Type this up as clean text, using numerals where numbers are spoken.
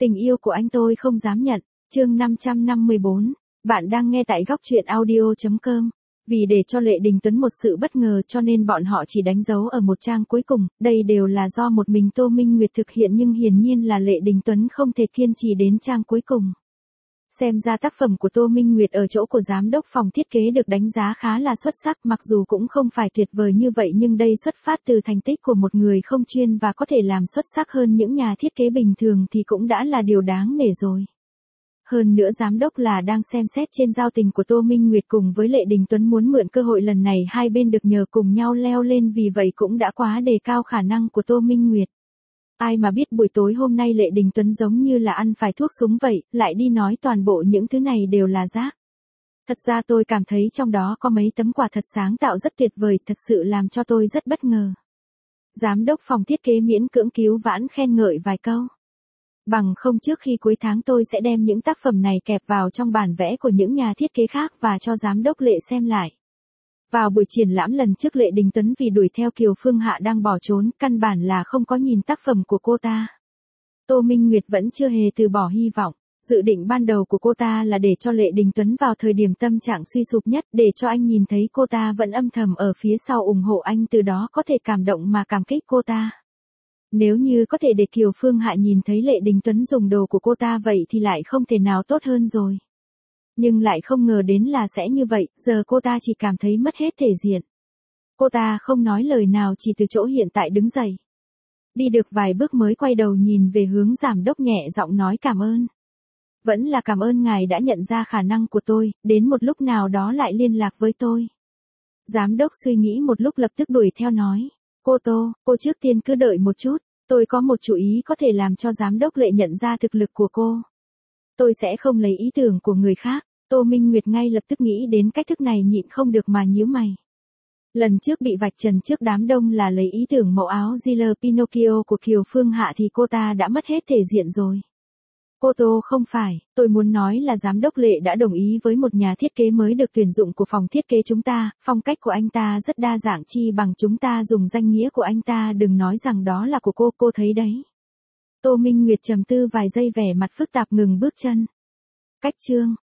Tình yêu của anh tôi không dám nhận. Chương 554. Bạn đang nghe tại góc truyện audio.com. Vì để cho Lệ Đình Tuấn một sự bất ngờ cho nên bọn họ chỉ đánh dấu ở một trang cuối cùng, đây đều là do một mình Tô Minh Nguyệt thực hiện nhưng hiển nhiên là Lệ Đình Tuấn không thể kiên trì đến trang cuối cùng. Xem ra tác phẩm của Tô Minh Nguyệt ở chỗ của giám đốc phòng thiết kế được đánh giá khá là xuất sắc, mặc dù cũng không phải tuyệt vời như vậy nhưng đây xuất phát từ thành tích của một người không chuyên và có thể làm xuất sắc hơn những nhà thiết kế bình thường thì cũng đã là điều đáng nể rồi. Hơn nữa giám đốc là đang xem xét trên giao tình của Tô Minh Nguyệt cùng với Lệ Đình Tuấn muốn mượn cơ hội lần này hai bên được nhờ cùng nhau leo lên, vì vậy cũng đã quá đề cao khả năng của Tô Minh Nguyệt. Ai mà biết buổi tối hôm nay Lệ Đình Tuấn giống như là ăn phải thuốc súng vậy, lại đi nói toàn bộ những thứ này đều là rác. Thật ra tôi cảm thấy trong đó có mấy tấm quả thật sáng tạo rất tuyệt vời, thật sự làm cho tôi rất bất ngờ. Giám đốc phòng thiết kế miễn cưỡng cứu vãn khen ngợi vài câu. Bằng không trước khi cuối tháng tôi sẽ đem những tác phẩm này kẹp vào trong bản vẽ của những nhà thiết kế khác và cho giám đốc Lệ xem lại. Vào buổi triển lãm lần trước Lệ Đình Tuấn vì đuổi theo Kiều Phương Hạ đang bỏ trốn, căn bản là không có nhìn tác phẩm của cô ta. Tô Minh Nguyệt vẫn chưa hề từ bỏ hy vọng. Dự định ban đầu của cô ta là để cho Lệ Đình Tuấn vào thời điểm tâm trạng suy sụp nhất, để cho anh nhìn thấy cô ta vẫn âm thầm ở phía sau ủng hộ anh, từ đó có thể cảm động mà cảm kích cô ta. Nếu như có thể để Kiều Phương Hạ nhìn thấy Lệ Đình Tuấn dùng đồ của cô ta vậy thì lại không thể nào tốt hơn rồi. Nhưng lại không ngờ đến là sẽ như vậy, giờ cô ta chỉ cảm thấy mất hết thể diện. Cô ta không nói lời nào, chỉ từ chỗ hiện tại đứng dậy. Đi được vài bước mới quay đầu nhìn về hướng giám đốc, nhẹ giọng nói cảm ơn. Vẫn là cảm ơn ngài đã nhận ra khả năng của tôi, đến một lúc nào đó lại liên lạc với tôi. Giám đốc suy nghĩ một lúc lập tức đuổi theo nói. Cô Tô, cô trước tiên cứ đợi một chút, tôi có một chủ ý có thể làm cho giám đốc Lệ nhận ra thực lực của cô. Tôi sẽ không lấy ý tưởng của người khác. Tô Minh Nguyệt ngay lập tức nghĩ đến cách thức này, nhịn không được mà nhíu mày. Lần trước bị vạch trần trước đám đông là lấy ý tưởng mẫu áo Ziller Pinocchio của Kiều Phương Hạ thì cô ta đã mất hết thể diện rồi. Cô Tô, không phải, tôi muốn nói là giám đốc Lệ đã đồng ý với một nhà thiết kế mới được tuyển dụng của phòng thiết kế chúng ta, phong cách của anh ta rất đa dạng, chi bằng chúng ta dùng danh nghĩa của anh ta, đừng nói rằng đó là của cô thấy đấy. Tô Minh Nguyệt trầm tư vài giây, vẻ mặt phức tạp ngừng bước chân. Cách chương